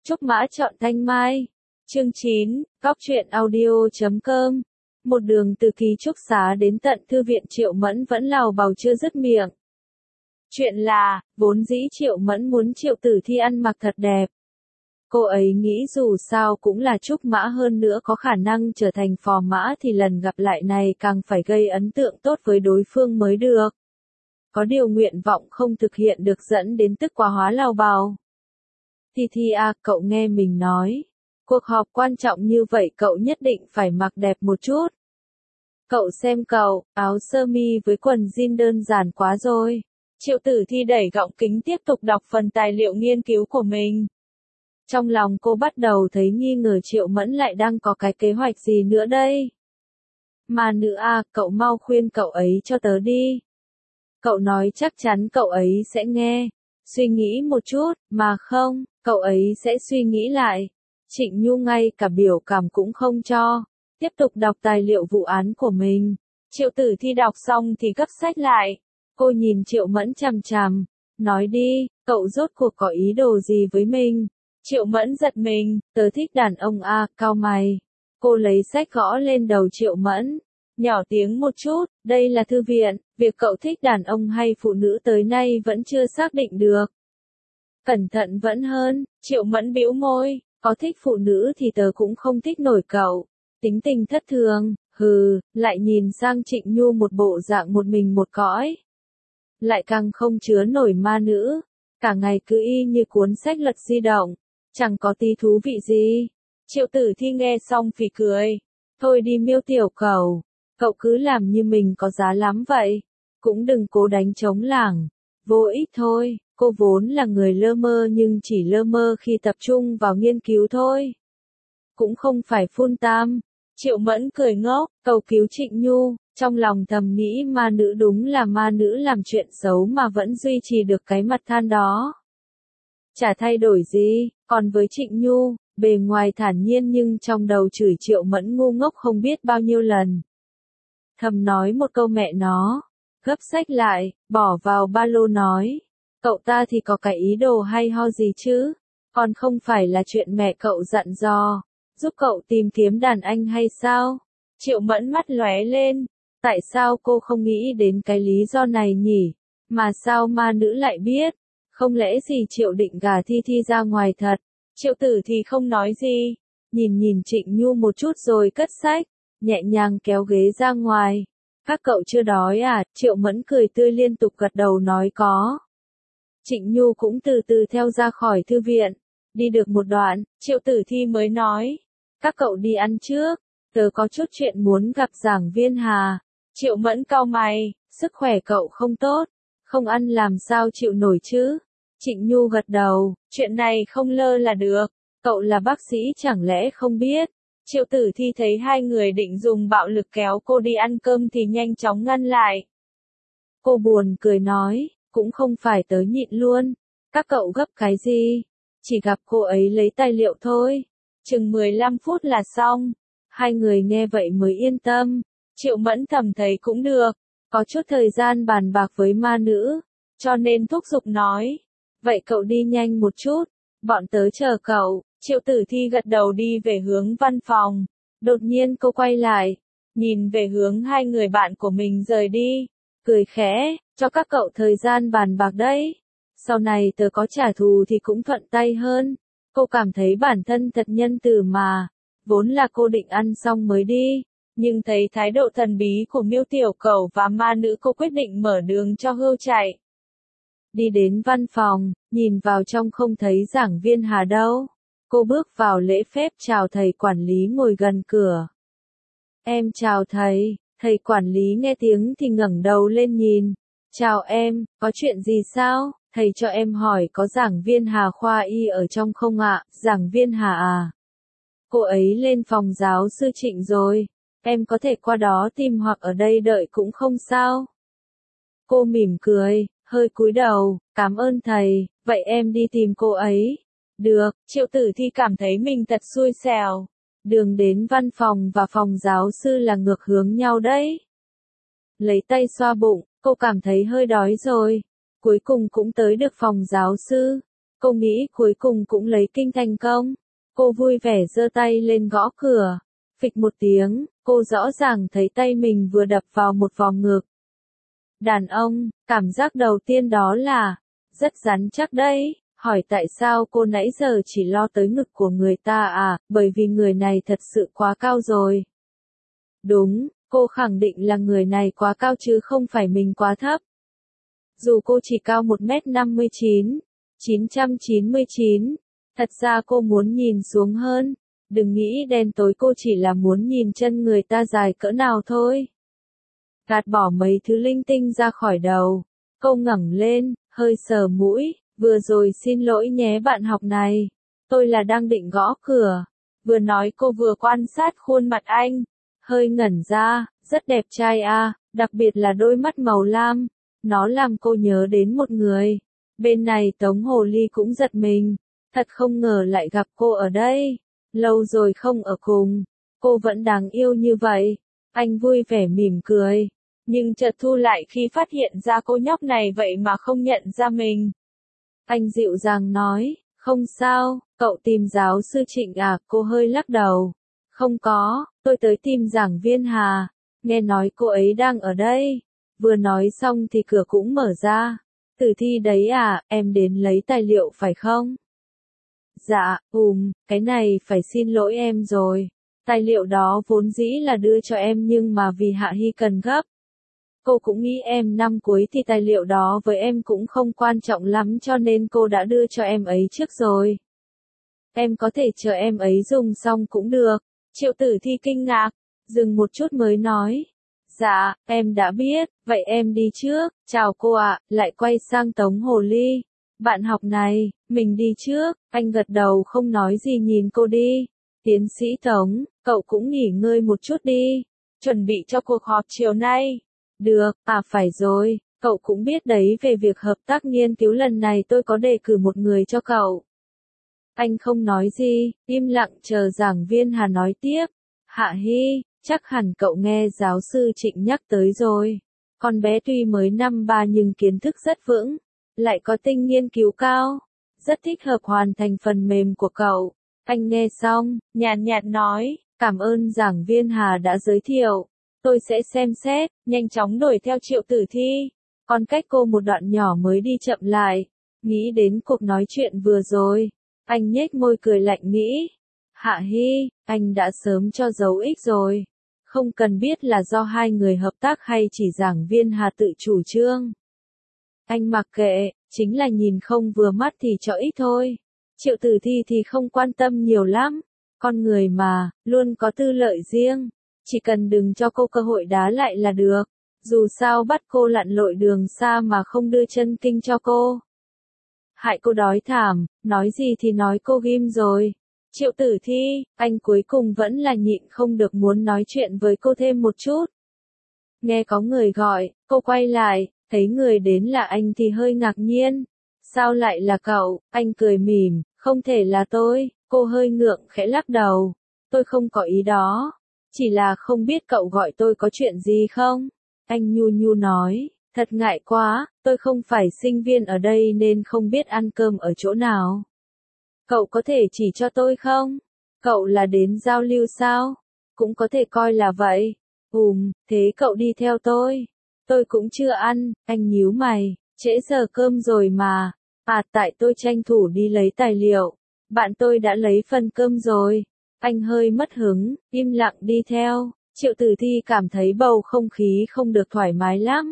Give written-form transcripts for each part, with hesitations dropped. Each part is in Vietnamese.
Trúc Mã chọn Thanh Mai. Chương 9, Góc truyện audio.com. Một đường từ ký túc xá đến tận thư viện, Triệu Mẫn vẫn lào bào chưa dứt miệng. Chuyện là, vốn dĩ Triệu Mẫn muốn Triệu Tử Thi ăn mặc thật đẹp. Cô ấy nghĩ dù sao cũng là Trúc Mã, hơn nữa có khả năng trở thành phò mã thì lần gặp lại này càng phải gây ấn tượng tốt với đối phương mới được. Có điều nguyện vọng không thực hiện được dẫn đến tức quá hóa lào bào. Thi à, cậu nghe mình nói. Cuộc họp quan trọng như vậy cậu nhất định phải mặc đẹp một chút. Cậu xem cậu, áo sơ mi với quần jean đơn giản quá rồi. Triệu Tử Thi đẩy gọng kính tiếp tục đọc phần tài liệu nghiên cứu của mình. Trong lòng cô bắt đầu thấy nghi ngờ Triệu Mẫn lại đang có cái kế hoạch gì nữa đây. Mà nữ à, cậu mau khuyên cậu ấy cho tớ đi. Cậu nói chắc chắn cậu ấy sẽ nghe. Suy nghĩ một chút, mà không, cậu ấy sẽ suy nghĩ lại. Trịnh Nhu ngay cả biểu cảm cũng không cho. Tiếp tục đọc tài liệu vụ án của mình. Triệu Tử Thi đọc xong thì gấp sách lại. Cô nhìn Triệu Mẫn chằm chằm. Nói đi, cậu rốt cuộc có ý đồ gì với mình? Triệu Mẫn giật mình, tớ thích đàn ông à, cau mày. Cô lấy sách gõ lên đầu Triệu Mẫn. Nhỏ tiếng một chút, đây là thư viện, việc cậu thích đàn ông hay phụ nữ tới nay vẫn chưa xác định được. Cẩn thận vẫn hơn, Triệu Mẫn bĩu môi, có thích phụ nữ thì tớ cũng không thích nổi cậu. Tính tình thất thường, lại nhìn sang Trịnh Nhu một bộ dạng một mình một cõi. Lại càng không chứa nổi ma nữ, cả ngày cứ y như cuốn sách lật di động, chẳng có tí thú vị gì. Triệu Tử Thi nghe xong phì cười, thôi đi Miêu tiểu cẩu, cậu cứ làm như mình có giá lắm vậy, cũng đừng cố đánh trống lảng, vô ích thôi. Cô vốn là người lơ mơ nhưng chỉ lơ mơ khi tập trung vào nghiên cứu thôi. Cũng không phải full time. Triệu Mẫn cười ngốc, cầu cứu Trịnh Nhu, trong lòng thầm nghĩ ma nữ đúng là ma nữ làm chuyện xấu mà vẫn duy trì được cái mặt than đó. Chả thay đổi gì, còn với Trịnh Nhu, bề ngoài thản nhiên nhưng trong đầu chửi Triệu Mẫn ngu ngốc không biết bao nhiêu lần. Thầm nói một câu mẹ nó, gấp sách lại, bỏ vào ba lô nói. Cậu ta thì có cái ý đồ hay ho gì chứ, còn không phải là chuyện mẹ cậu dặn dò, giúp cậu tìm kiếm đàn anh hay sao? Triệu Mẫn mắt lóe lên, tại sao cô không nghĩ đến cái lý do này nhỉ? Mà sao ma nữ lại biết? Không lẽ gì Triệu định gả Thi ra ngoài thật? Triệu Tử thì không nói gì, nhìn Trịnh Nhu một chút rồi cất sách, nhẹ nhàng kéo ghế ra ngoài. Các cậu chưa đói à? Triệu Mẫn cười tươi liên tục gật đầu nói có. Trịnh Nhu cũng từ từ theo ra khỏi thư viện. Đi được một đoạn, Triệu Tử Thi mới nói. Các cậu đi ăn trước, tớ có chút chuyện muốn gặp giảng viên Hà. Triệu Mẫn cau mày, sức khỏe cậu không tốt, không ăn làm sao chịu nổi chứ. Trịnh Nhu gật đầu, chuyện này không lơ là được, cậu là bác sĩ chẳng lẽ không biết. Triệu Tử Thi thấy hai người định dùng bạo lực kéo cô đi ăn cơm thì nhanh chóng ngăn lại. Cô buồn cười nói. Cũng không phải tớ nhịn luôn, các cậu gấp cái gì, chỉ gặp cô ấy lấy tài liệu thôi, chừng 15 phút là xong. Hai người nghe vậy mới yên tâm. Triệu Mẫn thầm thấy cũng được, có chút thời gian bàn bạc với ma nữ, cho nên thúc giục nói, vậy cậu đi nhanh một chút, bọn tớ chờ cậu. Triệu Tử Thi gật đầu đi về hướng văn phòng, đột nhiên cô quay lại, nhìn về hướng hai người bạn của mình rời đi, cười khẽ. Cho các cậu thời gian bàn bạc đấy. Sau này tớ có trả thù thì cũng thuận tay hơn. Cô cảm thấy bản thân thật nhân từ mà. Vốn là cô định ăn xong mới đi. Nhưng thấy thái độ thần bí của Miêu tiểu cẩu và ma nữ, cô quyết định mở đường cho hươu chạy. Đi đến văn phòng, nhìn vào trong không thấy giảng viên Hà đâu. Cô bước vào lễ phép chào thầy quản lý ngồi gần cửa. Em chào thầy. Thầy quản lý nghe tiếng thì ngẩng đầu lên nhìn. Chào em, có chuyện gì sao? Thầy cho em hỏi có giảng viên Hà khoa y ở trong không ạ? Giảng viên Hà à? Cô ấy lên phòng giáo sư Trịnh rồi. Em có thể qua đó tìm hoặc ở đây đợi cũng không sao. Cô mỉm cười, hơi cúi đầu, cảm ơn thầy, vậy em đi tìm cô ấy. Được, Triệu Tử Thi cảm thấy mình thật xui xẻo. Đường đến văn phòng và phòng giáo sư là ngược hướng nhau đấy. Lấy tay xoa bụng. Cô cảm thấy hơi đói rồi, cuối cùng cũng tới được phòng giáo sư. Cô nghĩ cuối cùng cũng lấy kinh thành công. Cô vui vẻ giơ tay lên gõ cửa. Phịch một tiếng, cô rõ ràng thấy tay mình vừa đập vào một vòng ngực. Đàn ông, cảm giác đầu tiên đó là, rất rắn chắc đấy. Hỏi tại sao cô nãy giờ chỉ lo tới ngực của người ta à, bởi vì người này thật sự quá cao rồi. Đúng, cô khẳng định là người này quá cao chứ không phải mình quá thấp. Dù cô chỉ cao 1m59, 999, thật ra cô muốn nhìn xuống hơn. Đừng nghĩ đen tối, cô chỉ là muốn nhìn chân người ta dài cỡ nào thôi. Gạt bỏ mấy thứ linh tinh ra khỏi đầu. Cô ngẩng lên, hơi sờ mũi. Vừa rồi xin lỗi nhé bạn học này. Tôi là đang định gõ cửa. Vừa nói cô vừa quan sát khuôn mặt anh. Hơi ngẩn ra, rất đẹp trai à, đặc biệt là đôi mắt màu lam. Nó làm cô nhớ đến một người. Bên này Tống Hồ Ly cũng giật mình. Thật không ngờ lại gặp cô ở đây. Lâu rồi không ở cùng. Cô vẫn đáng yêu như vậy. Anh vui vẻ mỉm cười. Nhưng chợt thu lại khi phát hiện ra cô nhóc này vậy mà không nhận ra mình. Anh dịu dàng nói, không sao, cậu tìm giáo sư Trịnh à, cô hơi lắc đầu. Không có, tôi tới tìm giảng viên Hà. Nghe nói cô ấy đang ở đây. Vừa nói xong thì cửa cũng mở ra. Tử Thi đấy à, em đến lấy tài liệu phải không? Dạ, cái này phải xin lỗi em rồi. Tài liệu đó vốn dĩ là đưa cho em nhưng mà vì Hạ Hy cần gấp. Cô cũng nghĩ em năm cuối thì tài liệu đó với em cũng không quan trọng lắm cho nên cô đã đưa cho em ấy trước rồi. Em có thể chờ em ấy dùng xong cũng được. Triệu Tử Thi kinh ngạc, dừng một chút mới nói. Dạ, em đã biết, vậy em đi trước, chào cô ạ, lại quay sang Tống Hồ Ly. Bạn học này, mình đi trước, anh gật đầu không nói gì nhìn cô đi. Tiến sĩ Tống, cậu cũng nghỉ ngơi một chút đi, chuẩn bị cho cuộc họp chiều nay. Được, phải rồi, cậu cũng biết đấy về việc hợp tác nghiên cứu lần này tôi có đề cử một người cho cậu. Anh không nói gì, im lặng chờ giảng viên Hà nói tiếp. Hạ Hy, chắc hẳn cậu nghe giáo sư Trịnh nhắc tới rồi. Con bé tuy mới năm 3 nhưng kiến thức rất vững, lại có tinh nghiên cứu cao, rất thích hợp hoàn thành phần mềm của cậu. Anh nghe xong, nhàn nhạt nói, cảm ơn giảng viên Hà đã giới thiệu. Tôi sẽ xem xét, nhanh chóng đuổi theo Triệu Tử Thi. Còn cách cô một đoạn nhỏ mới đi chậm lại. Nghĩ đến cuộc nói chuyện vừa rồi. Anh nhếch môi cười lạnh nghĩ. Hạ Hy, anh đã sớm cho dấu X rồi. Không cần biết là do hai người hợp tác hay chỉ giảng viên Hà tự chủ trương. Anh mặc kệ, chính là nhìn không vừa mắt thì cho X thôi. Triệu Tử Thi thì không quan tâm nhiều lắm. Con người mà, luôn có tư lợi riêng. Chỉ cần đừng cho cô cơ hội đá lại là được. Dù sao bắt cô lặn lội đường xa mà không đưa chân kinh cho cô. Hại cô đói thảm, nói gì thì nói cô ghim rồi. Triệu Tử Thi, anh cuối cùng vẫn là nhịn không được muốn nói chuyện với cô thêm một chút. Nghe có người gọi, cô quay lại, thấy người đến là anh thì hơi ngạc nhiên. Sao lại là cậu? Anh cười mỉm, không thể là tôi. Cô hơi ngượng khẽ lắc đầu. Tôi không có ý đó. Chỉ là không biết cậu gọi tôi có chuyện gì không? Anh nhu nhu nói, thật ngại quá, tôi không phải sinh viên ở đây nên không biết ăn cơm ở chỗ nào. Cậu có thể chỉ cho tôi không? Cậu là đến giao lưu sao? Cũng có thể coi là vậy. Thế cậu đi theo tôi. Tôi cũng chưa ăn, anh nhíu mày, trễ giờ cơm rồi mà. Tại tôi tranh thủ đi lấy tài liệu. Bạn tôi đã lấy phần cơm rồi. Anh hơi mất hứng, im lặng đi theo. Triệu Tử Thi cảm thấy bầu không khí không được thoải mái lắm.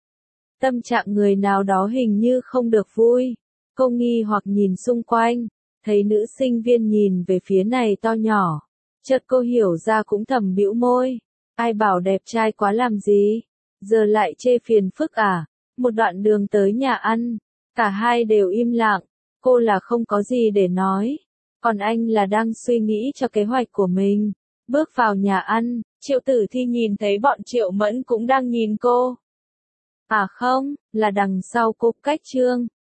Tâm trạng người nào đó hình như không được vui. Cô nghi hoặc nhìn xung quanh, thấy nữ sinh viên nhìn về phía này to nhỏ. Chợt cô hiểu ra cũng thầm bĩu môi. Ai bảo đẹp trai quá làm gì? Giờ lại chê phiền phức à? Một đoạn đường tới nhà ăn, cả hai đều im lặng. Cô là không có gì để nói. Còn anh là đang suy nghĩ cho kế hoạch của mình. Bước vào nhà ăn, Triệu Tử Thi nhìn thấy bọn Triệu Mẫn cũng đang nhìn cô. Không, là đằng sau cô cách Trương.